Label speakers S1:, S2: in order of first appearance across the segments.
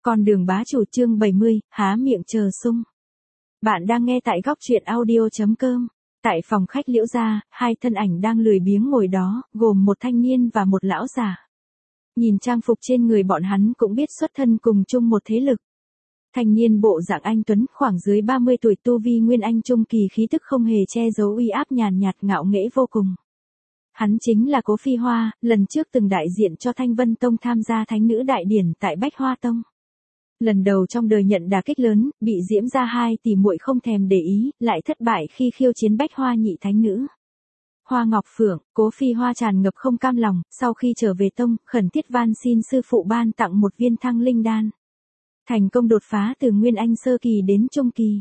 S1: Con đường bá chủ chương 70, há miệng chờ sung. Bạn đang nghe tại góc truyện audio.com. Tại phòng khách Liễu gia, hai thân ảnh đang lười biếng ngồi đó, gồm một thanh niên và một lão già. Nhìn trang phục trên người bọn hắn cũng biết xuất thân cùng chung một thế lực. Thanh niên bộ dạng anh tuấn, khoảng dưới 30 tuổi, tu vi nguyên anh trung kỳ, khí tức không hề che giấu uy áp nhàn nhạt ngạo nghễ vô cùng. Hắn chính là Cố Phi Hoa, lần trước từng đại diện cho Thanh Vân Tông tham gia thánh nữ đại điển tại Bách Hoa Tông. Lần đầu trong đời nhận đả kích lớn, bị Diễm gia hai tỷ muội không thèm để ý, lại thất bại khi khiêu chiến Bách Hoa nhị thánh nữ. Hoa Ngọc Phượng, Cố Phi Hoa tràn ngập không cam lòng, sau khi trở về tông, khẩn thiết van xin sư phụ ban tặng một viên thăng linh đan. Thành công đột phá từ nguyên anh sơ kỳ đến trung kỳ.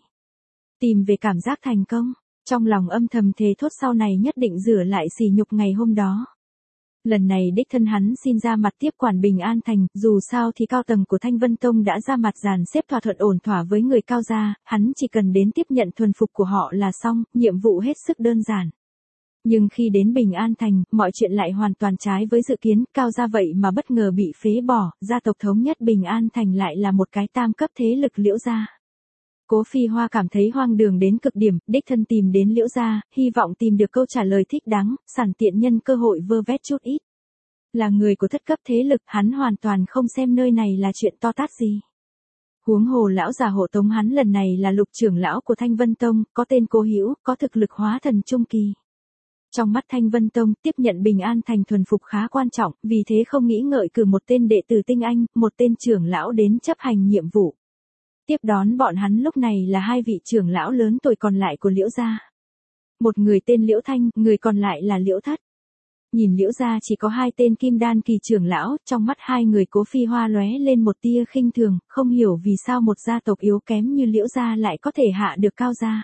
S1: Tìm về cảm giác thành công, trong lòng âm thầm thề thốt sau này nhất định rửa lại sỉ nhục ngày hôm đó. Lần này đích thân hắn xin ra mặt tiếp quản Bình An Thành, dù sao thì cao tầng của Thanh Vân Tông đã ra mặt dàn xếp thỏa thuận ổn thỏa với người Cao gia, hắn chỉ cần đến tiếp nhận thuần phục của họ là xong, nhiệm vụ hết sức đơn giản. Nhưng khi đến Bình An Thành, mọi chuyện lại hoàn toàn trái với dự kiến, Cao gia vậy mà bất ngờ bị phế bỏ, gia tộc thống nhất Bình An Thành lại là một cái tam cấp thế lực Liễu gia. Cố Phi Hoa cảm thấy hoang đường đến cực điểm, đích thân tìm đến Liễu gia, hy vọng tìm được câu trả lời thích đáng, sẵn tiện nhân cơ hội vơ vét chút ít. Là người của thất cấp thế lực, hắn hoàn toàn không xem nơi này là chuyện to tát gì. Huống hồ lão già hộ tống hắn lần này là Lục trưởng lão của Thanh Vân Tông, có tên Cố Hữu, có thực lực hóa thần trung kỳ. Trong mắt Thanh Vân Tông, tiếp nhận Bình An Thành thuần phục khá quan trọng, vì thế không nghĩ ngợi cử một tên đệ tử tinh anh, một tên trưởng lão đến chấp hành nhiệm vụ. Tiếp đón bọn hắn lúc này là hai vị trưởng lão lớn tuổi còn lại của Liễu gia. Một người tên Liễu Thanh, người còn lại là Liễu Thất. Nhìn Liễu gia chỉ có hai tên kim đan kỳ trưởng lão, trong mắt hai người Cố Phi Hoa lóe lên một tia khinh thường, không hiểu vì sao một gia tộc yếu kém như Liễu gia lại có thể hạ được Cao gia.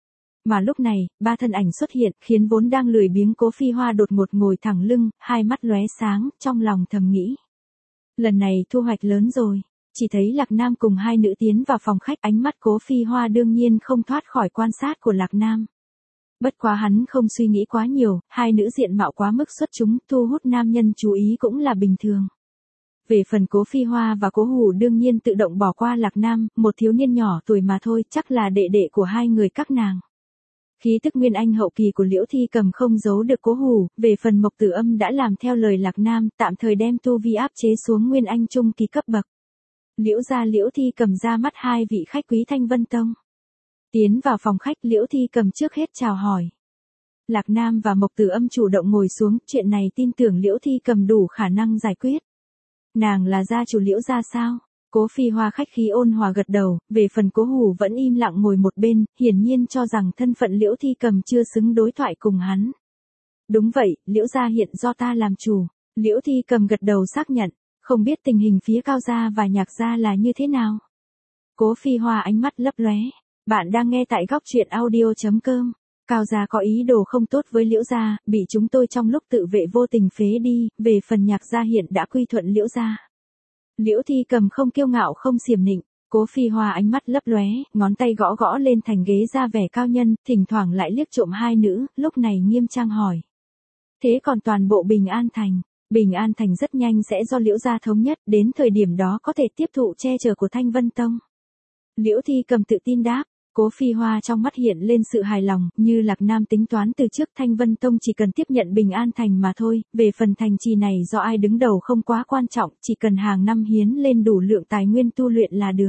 S1: Mà lúc này, ba thân ảnh xuất hiện, khiến vốn đang lười biếng Cố Phi Hoa đột ngột ngồi thẳng lưng, hai mắt lóe sáng, trong lòng thầm nghĩ. Lần này thu hoạch lớn rồi. Chỉ thấy Lạc Nam cùng hai nữ tiến vào phòng khách, ánh mắt Cố Phi Hoa đương nhiên không thoát khỏi quan sát của Lạc Nam. Bất quá hắn không suy nghĩ quá nhiều, hai nữ diện mạo quá mức xuất chúng, thu hút nam nhân chú ý cũng là bình thường. Về phần Cố Phi Hoa và Cố Hủ đương nhiên tự động bỏ qua Lạc Nam, một thiếu niên nhỏ tuổi mà thôi, chắc là đệ đệ của hai người các nàng. Khí tức nguyên anh hậu kỳ của Liễu Thi Cầm không giấu được Cố Hủ, về phần Mộc Tử Âm đã làm theo lời Lạc Nam, tạm thời đem tu vi áp chế xuống nguyên anh trung kỳ cấp bậc. Liễu gia Liễu Thi Cầm ra mắt hai vị khách quý Thanh Vân Tông. Tiến vào phòng khách, Liễu Thi Cầm trước hết chào hỏi. Lạc Nam và Mộc Tử Âm chủ động ngồi xuống, chuyện này tin tưởng Liễu Thi Cầm đủ khả năng giải quyết. Nàng là gia chủ Liễu gia sao? Cố Phi Hoa khách khí ôn hòa gật đầu, về phần Cố Hủ vẫn im lặng ngồi một bên, hiển nhiên cho rằng thân phận Liễu Thi Cầm chưa xứng đối thoại cùng hắn. Đúng vậy, Liễu gia hiện do ta làm chủ. Liễu Thi Cầm gật đầu xác nhận. Không biết tình hình phía Cao gia và Nhạc gia là như thế nào? Cố Phi Hoa ánh mắt lấp lóe. Bạn đang nghe tại góc truyện audio.com. Cao gia có ý đồ không tốt với Liễu gia, bị chúng tôi trong lúc tự vệ vô tình phế đi, về phần Nhạc gia hiện đã quy thuận Liễu gia. Liễu Thi Cầm không kiêu ngạo không xiểm nịnh, Cố Phi Hoa ánh mắt lấp lóe, ngón tay gõ gõ lên thành ghế ra vẻ cao nhân, thỉnh thoảng lại liếc trộm hai nữ, lúc này nghiêm trang hỏi. Thế còn toàn bộ Bình An Thành? Bình An Thành rất nhanh sẽ do Liễu gia thống nhất, đến thời điểm đó có thể tiếp thụ che chở của Thanh Vân Tông. Liễu Thi Cầm tự tin đáp. Cố Phi Hoa trong mắt hiện lên sự hài lòng, như Lạc Nam tính toán từ trước, Thanh Vân Tông chỉ cần tiếp nhận Bình An Thành mà thôi, về phần thành trì này do ai đứng đầu không quá quan trọng, chỉ cần hàng năm hiến lên đủ lượng tài nguyên tu luyện là được.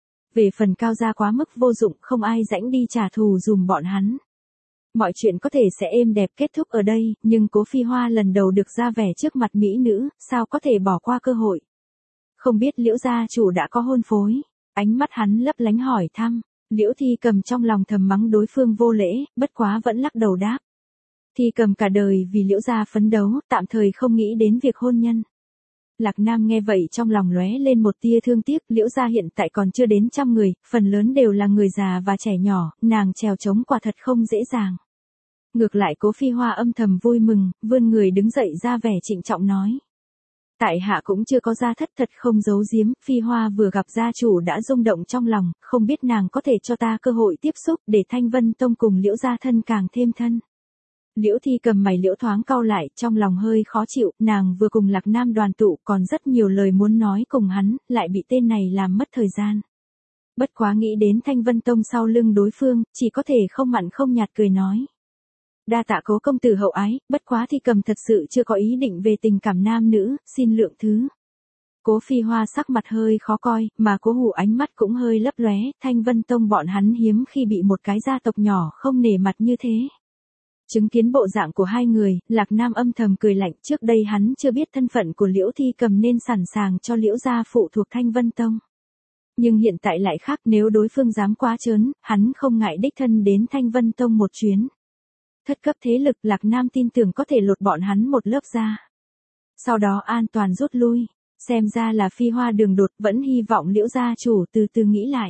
S1: Về phần Cao gia quá mức vô dụng, không ai rãnh đi trả thù dùm bọn hắn. Mọi chuyện có thể sẽ êm đẹp kết thúc ở đây, nhưng Cố Phi Hoa lần đầu được ra vẻ trước mặt mỹ nữ, sao có thể bỏ qua cơ hội. Không biết Liễu gia chủ đã có hôn phối, ánh mắt hắn lấp lánh hỏi thăm. Liễu Thi Cầm trong lòng thầm mắng đối phương vô lễ, bất quá vẫn lắc đầu đáp. Thi Cầm cả đời vì Liễu gia phấn đấu, tạm thời không nghĩ đến việc hôn nhân. Lạc Nam nghe vậy trong lòng lóe lên một tia thương tiếc, Liễu gia hiện tại còn chưa đến 100 người, phần lớn đều là người già và trẻ nhỏ, nàng trèo trống quả thật không dễ dàng. Ngược lại Cố Phi Hoa âm thầm vui mừng, vươn người đứng dậy ra vẻ trịnh trọng nói. Tại hạ cũng chưa có gia thất, thật không giấu giếm, Phi Hoa vừa gặp gia chủ đã rung động trong lòng, không biết nàng có thể cho ta cơ hội tiếp xúc để Thanh Vân Tông cùng Liễu gia thân càng thêm thân. Liễu Thi Cầm mày liễu thoáng cau lại, trong lòng hơi khó chịu, nàng vừa cùng Lạc Nam đoàn tụ còn rất nhiều lời muốn nói cùng hắn, lại bị tên này làm mất thời gian. Bất quá nghĩ đến Thanh Vân Tông sau lưng đối phương, chỉ có thể không mặn không nhạt cười nói. Đa tạ Cố công tử hậu ái, bất quá Thi Cầm thật sự chưa có ý định về tình cảm nam nữ, xin lượng thứ. Cố Phi Hoa sắc mặt hơi khó coi, mà Cố Hủ ánh mắt cũng hơi lấp lóe, Thanh Vân Tông bọn hắn hiếm khi bị một cái gia tộc nhỏ không nể mặt như thế. Chứng kiến bộ dạng của hai người, Lạc Nam âm thầm cười lạnh, trước đây hắn chưa biết thân phận của Liễu Thi Cầm nên sẵn sàng cho Liễu gia phụ thuộc Thanh Vân Tông. Nhưng hiện tại lại khác, nếu đối phương dám quá trớn, hắn không ngại đích thân đến Thanh Vân Tông một chuyến. Thất cấp thế lực, Lạc Nam tin tưởng có thể lột bọn hắn một lớp da. Sau đó an toàn rút lui. Xem ra là Phi Hoa đường đột, vẫn hy vọng Liễu gia chủ từ từ nghĩ lại.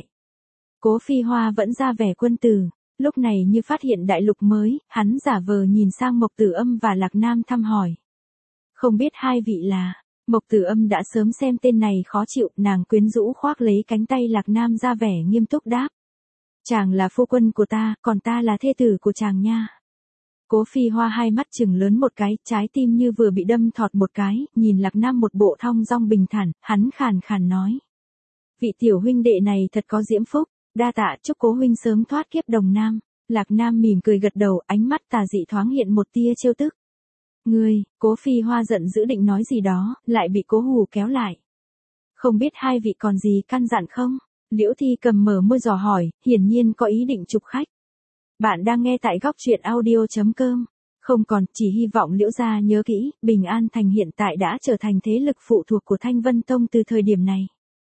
S1: Cố Phi Hoa vẫn ra vẻ quân tử, lúc này như phát hiện đại lục mới, hắn giả vờ nhìn sang Mộc Tử Âm và Lạc Nam thăm hỏi. Không biết hai vị là, Mộc Tử Âm đã sớm xem tên này khó chịu, nàng quyến rũ khoác lấy cánh tay Lạc Nam ra vẻ nghiêm túc đáp. Chàng là phu quân của ta, còn ta là thê tử của chàng nha. Cố Phi Hoa hai mắt trừng lớn một cái, trái tim như vừa bị đâm thọt một cái, nhìn Lạc Nam một bộ thong dong bình thản, hắn khàn khàn nói. Vị tiểu huynh đệ này thật có diễm phúc, đa tạ, chúc Cố huynh sớm thoát kiếp đồng nam. Lạc Nam mỉm cười gật đầu, ánh mắt tà dị thoáng hiện một tia trêu tức. Ngươi, Cố Phi Hoa giận dữ định nói gì đó, lại bị Cố Hủ kéo lại. Không biết hai vị còn gì căn dặn không? Liễu Thi Cầm mở môi dò hỏi, hiển nhiên có ý định chụp khách. Bạn đang nghe tại góc truyện audio.com. Không còn, chỉ hy vọng Liễu gia nhớ kỹ, Bình An Thành hiện tại đã trở thành thế lực phụ thuộc của Thanh Vân Tông từ thời điểm này.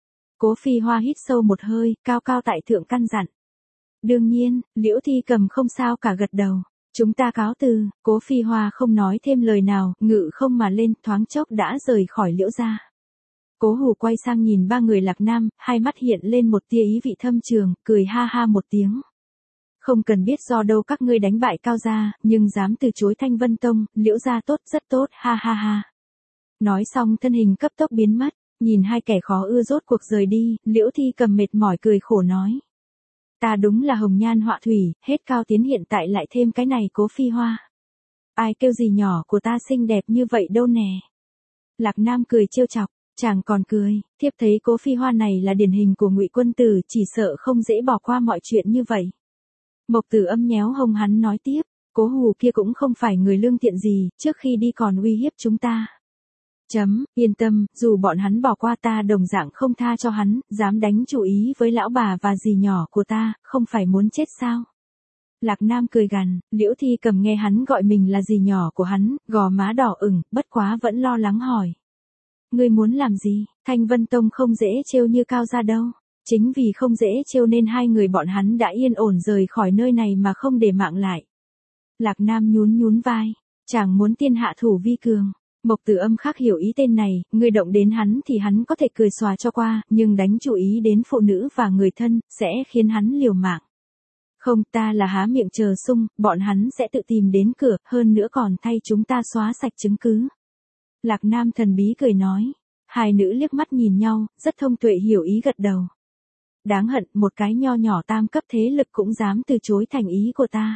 S1: Cố Phi Hoa hít sâu một hơi, cao cao tại thượng căn dặn. Đương nhiên, Liễu Thi Cầm không sao cả gật đầu. Chúng ta cáo từ, Cố Phi Hoa không nói thêm lời nào, ngự không mà lên, thoáng chốc đã rời khỏi Liễu gia. Cố Hủ quay sang nhìn ba người Lạc Nam, hai mắt hiện lên một tia ý vị thâm trường, cười ha ha một tiếng. Không cần biết do đâu các ngươi đánh bại Cao gia, nhưng dám từ chối Thanh Vân Tông, Liễu gia tốt rất tốt, ha ha ha. Nói xong thân hình cấp tốc biến mất, nhìn hai kẻ khó ưa rốt cuộc rời đi, Liễu Thi Cầm mệt mỏi cười khổ nói. Ta đúng là hồng nhan họa thủy, hết Cao Tiến hiện tại lại thêm cái này Cố Phi Hoa. Ai kêu gì nhỏ của ta xinh đẹp như vậy đâu nè. Lạc Nam cười trêu chọc, chàng còn cười, thiếp thấy Cố Phi Hoa này là điển hình của Ngụy quân tử, chỉ sợ không dễ bỏ qua mọi chuyện như vậy. Mộc Tử Âm nhéo hông hắn nói tiếp, Cố Hủ kia cũng không phải người lương thiện gì, trước khi đi còn uy hiếp chúng ta. Yên tâm, dù bọn hắn bỏ qua ta đồng dạng không tha cho hắn, dám đánh chủ ý với lão bà và dì nhỏ của ta, không phải muốn chết sao? Lạc Nam cười gằn, Liễu Thi Cầm nghe hắn gọi mình là dì nhỏ của hắn, gò má đỏ ửng, bất quá vẫn lo lắng hỏi. Ngươi muốn làm gì? Thanh Vân Tông không dễ trêu như Cao gia đâu. Chính vì không dễ trêu nên hai người bọn hắn đã yên ổn rời khỏi nơi này mà không để mạng lại. Lạc Nam nhún nhún vai, chàng muốn tiên hạ thủ vi cường. Mộc Tử Âm khác hiểu ý tên này, ngươi động đến hắn thì hắn có thể cười xòa cho qua, nhưng đánh chủ ý đến phụ nữ và người thân, sẽ khiến hắn liều mạng. Không, ta là há miệng chờ sung, bọn hắn sẽ tự tìm đến cửa, hơn nữa còn thay chúng ta xóa sạch chứng cứ. Lạc Nam thần bí cười nói, hai nữ liếc mắt nhìn nhau, rất thông tuệ hiểu ý gật đầu. Đáng hận, một cái nho nhỏ tam cấp thế lực cũng dám từ chối thành ý của ta.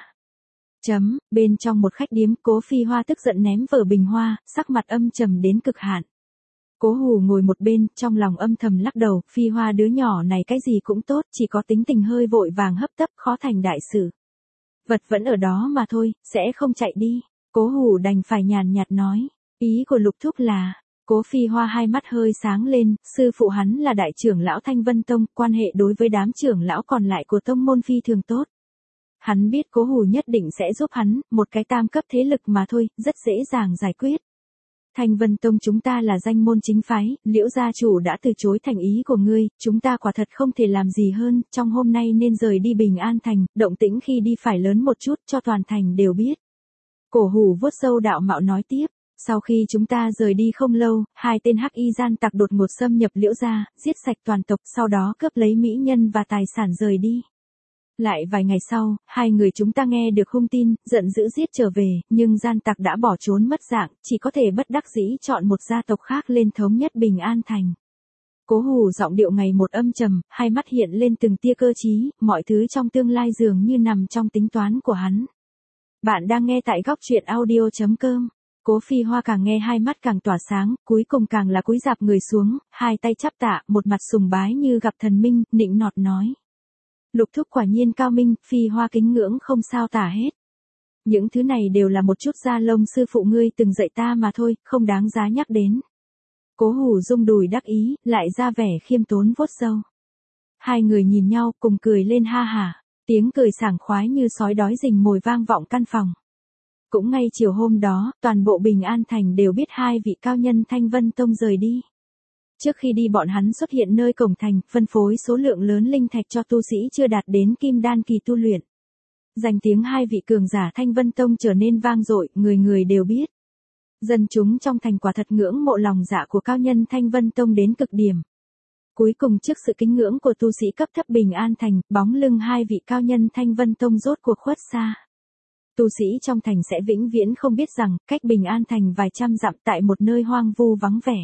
S1: Bên trong một khách điếm, Cố Phi Hoa tức giận ném vở bình hoa, sắc mặt âm trầm đến cực hạn. Cố Hủ ngồi một bên, trong lòng âm thầm lắc đầu, Phi Hoa đứa nhỏ này cái gì cũng tốt, chỉ có tính tình hơi vội vàng hấp tấp, khó thành đại sự. Vật vẫn ở đó mà thôi, sẽ không chạy đi. Cố Hủ đành phải nhàn nhạt nói, ý của Lục thúc là. Cố Phi Hoa hai mắt hơi sáng lên, sư phụ hắn là đại trưởng lão Thanh Vân Tông, quan hệ đối với đám trưởng lão còn lại của tông môn phi thường tốt. Hắn biết Cố Hủ nhất định sẽ giúp hắn, một cái tam cấp thế lực mà thôi, rất dễ dàng giải quyết. Thanh Vân Tông chúng ta là danh môn chính phái, Liễu gia chủ đã từ chối thành ý của ngươi, chúng ta quả thật không thể làm gì hơn, trong hôm nay nên rời đi Bình An Thành, động tĩnh khi đi phải lớn một chút cho toàn thành đều biết. Cổ Hủ vuốt râu đạo mạo nói tiếp. Sau khi chúng ta rời đi không lâu, hai tên hắc y gian tặc đột ngột xâm nhập Liễu gia, giết sạch toàn tộc, sau đó cướp lấy mỹ nhân và tài sản rời đi. Lại vài ngày sau, hai người chúng ta nghe được hung tin, giận dữ giết trở về, nhưng gian tặc đã bỏ trốn mất dạng, chỉ có thể bất đắc dĩ chọn một gia tộc khác lên thống nhất Bình An Thành. Cố Hủ giọng điệu ngày một âm trầm, hai mắt hiện lên từng tia cơ trí, mọi thứ trong tương lai dường như nằm trong tính toán của hắn. Bạn đang nghe tại góc truyện audio.com. Cố Phi Hoa càng nghe hai mắt càng tỏa sáng, cuối cùng càng là cúi rạp người xuống, hai tay chắp tạ, một mặt sùng bái như gặp thần minh, nịnh nọt nói. Lục thúc quả nhiên cao minh, Phi Hoa kính ngưỡng không sao tả hết. Những thứ này đều là một chút da lông sư phụ ngươi từng dạy ta mà thôi, không đáng giá nhắc đến. Cố Hủ rung đùi đắc ý, lại ra vẻ khiêm tốn vuốt râu. Hai người nhìn nhau cùng cười lên ha hả, tiếng cười sảng khoái như sói đói rình mồi vang vọng căn phòng. Cũng ngay chiều hôm đó, toàn bộ Bình An Thành đều biết hai vị cao nhân Thanh Vân Tông rời đi. Trước khi đi bọn hắn xuất hiện nơi cổng thành, phân phối số lượng lớn linh thạch cho tu sĩ chưa đạt đến kim đan kỳ tu luyện. Danh tiếng hai vị cường giả Thanh Vân Tông trở nên vang dội, người người đều biết. Dân chúng trong thành quả thật ngưỡng mộ lòng dạ của cao nhân Thanh Vân Tông đến cực điểm. Cuối cùng trước sự kính ngưỡng của tu sĩ cấp thấp Bình An Thành, bóng lưng hai vị cao nhân Thanh Vân Tông rốt cuộc khuất xa. Tu sĩ trong thành sẽ vĩnh viễn không biết rằng, cách Bình An Thành vài trăm dặm tại một nơi hoang vu vắng vẻ.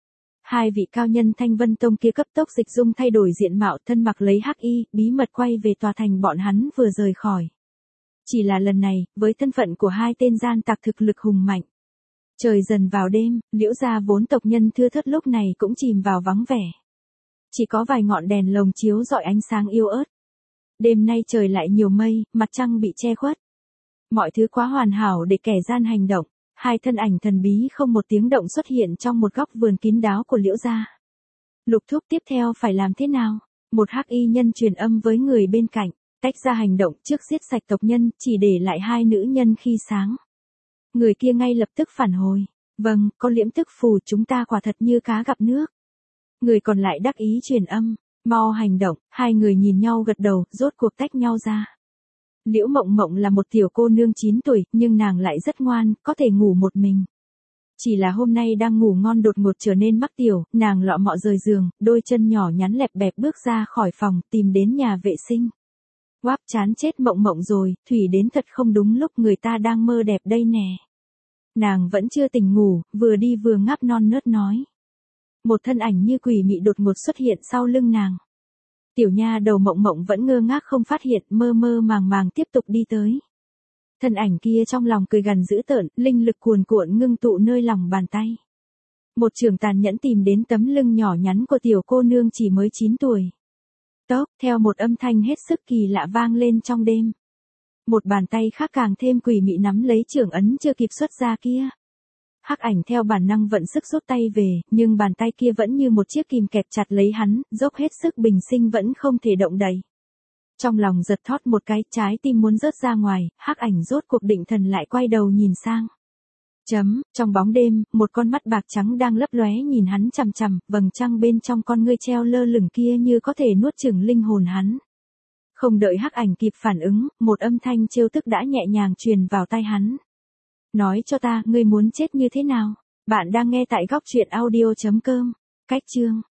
S1: Hai vị cao nhân Thanh Vân Tông kia cấp tốc dịch dung thay đổi diện mạo, thân mặc lấy hắc y, bí mật quay về tòa thành bọn hắn vừa rời khỏi. Chỉ là lần này, với thân phận của hai tên gian tặc thực lực hùng mạnh. Trời dần vào đêm, Liễu gia vốn tộc nhân thưa thớt lúc này cũng chìm vào vắng vẻ. Chỉ có vài ngọn đèn lồng chiếu rọi ánh sáng yếu ớt. Đêm nay trời lại nhiều mây, mặt trăng bị che khuất. Mọi thứ quá hoàn hảo để kẻ gian hành động. Hai thân ảnh thần bí không một tiếng động xuất hiện trong một góc vườn kín đáo của Liễu gia. Lục thúc tiếp theo phải làm thế nào? Một hắc y nhân truyền âm với người bên cạnh, tách ra hành động trước giết sạch tộc nhân, chỉ để lại hai nữ nhân khi sáng. Người kia ngay lập tức phản hồi. Vâng, có liễm tức phù chúng ta quả thật như cá gặp nước. Người còn lại đắc ý truyền âm, mau hành động, hai người nhìn nhau gật đầu, rốt cuộc tách nhau ra. Liễu Mộng Mộng là một tiểu cô nương 9 tuổi, nhưng nàng lại rất ngoan, có thể ngủ một mình. Chỉ là hôm nay đang ngủ ngon đột ngột trở nên mắc tiểu, nàng lọ mọ rời giường, đôi chân nhỏ nhắn lẹp bẹp bước ra khỏi phòng, tìm đến nhà vệ sinh. Quáp chán chết Mộng Mộng rồi, Thủy đến thật không đúng lúc người ta đang mơ đẹp đây nè. Nàng vẫn chưa tỉnh ngủ, vừa đi vừa ngáp non nớt nói. Một thân ảnh như quỷ mị đột ngột xuất hiện sau lưng nàng. Tiểu nha đầu Mộng Mộng vẫn ngơ ngác không phát hiện, mơ mơ màng màng tiếp tục đi tới. Thân ảnh kia trong lòng cười gằn dữ tợn, linh lực cuồn cuộn ngưng tụ nơi lòng bàn tay. Một trường tàn nhẫn tìm đến tấm lưng nhỏ nhắn của tiểu cô nương chỉ mới 9 tuổi. Tốc, theo một âm thanh hết sức kỳ lạ vang lên trong đêm. Một bàn tay khác càng thêm quỷ mị nắm lấy trường ấn chưa kịp xuất ra kia. Hắc ảnh theo bản năng vận sức rút tay về, nhưng bàn tay kia vẫn như một chiếc kìm kẹp chặt lấy hắn, dốc hết sức bình sinh vẫn không thể động đậy. Trong lòng giật thót một cái, trái tim muốn rớt ra ngoài, hắc ảnh rốt cuộc định thần lại quay đầu nhìn sang. Trong bóng đêm, một con mắt bạc trắng đang lấp lóe nhìn hắn chằm chằm, vầng trăng bên trong con ngươi treo lơ lửng kia như có thể nuốt chửng linh hồn hắn. Không đợi hắc ảnh kịp phản ứng, một âm thanh trêu tức đã nhẹ nhàng truyền vào tai hắn. Nói cho ta, ngươi muốn chết như thế nào? Bạn đang nghe tại góc truyện audio.com. Cách chương